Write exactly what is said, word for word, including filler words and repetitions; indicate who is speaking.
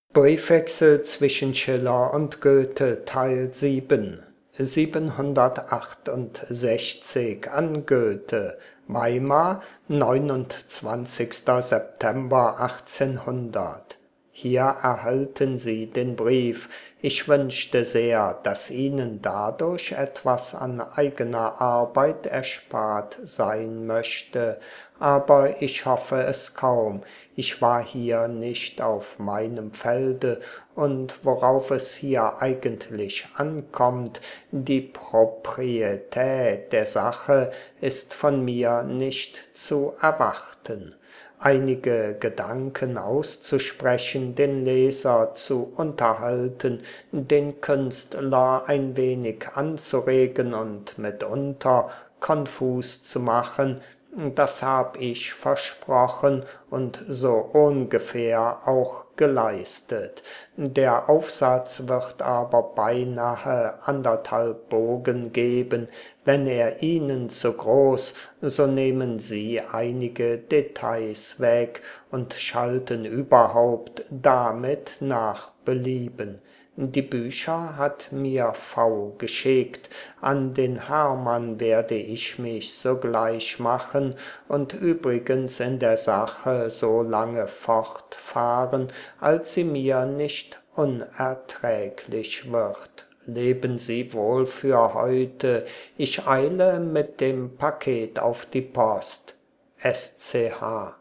Speaker 1: Briefwechsel zwischen Schiller und Goethe Teil sieben siebenhundertachtundsechzig an Goethe Weimar neunundzwanzigster September achtzehnhundert. Hier erhalten Sie den Brief. Ich wünschte sehr, dass Ihnen dadurch etwas an eigener Arbeit erspart sein möchte, aber ich hoffe es kaum. Ich war hier nicht auf meinem Felde, und worauf es hier eigentlich ankommt, die Proprietät der Sache, ist von mir nicht zu erwarten. Einige Gedanken auszusprechen, den Leser zu unterhalten, den Künstler ein wenig anzuregen und mitunter konfus zu machen, das hab ich versprochen und so ungefähr auch geleistet. Der Aufsatz wird aber beinahe anderthalb Bogen geben. Wenn er Ihnen zu groß, so nehmen Sie einige Details weg und schalten überhaupt damit nach Belieben. Die Bücher hat mir V. geschickt, an den Hermann werde ich mich sogleich machen und übrigens in der Sache so lange fortfahren, als sie mir nicht unerträglich wird. Leben Sie wohl für heute, ich eile mit dem Paket auf die Post. S C H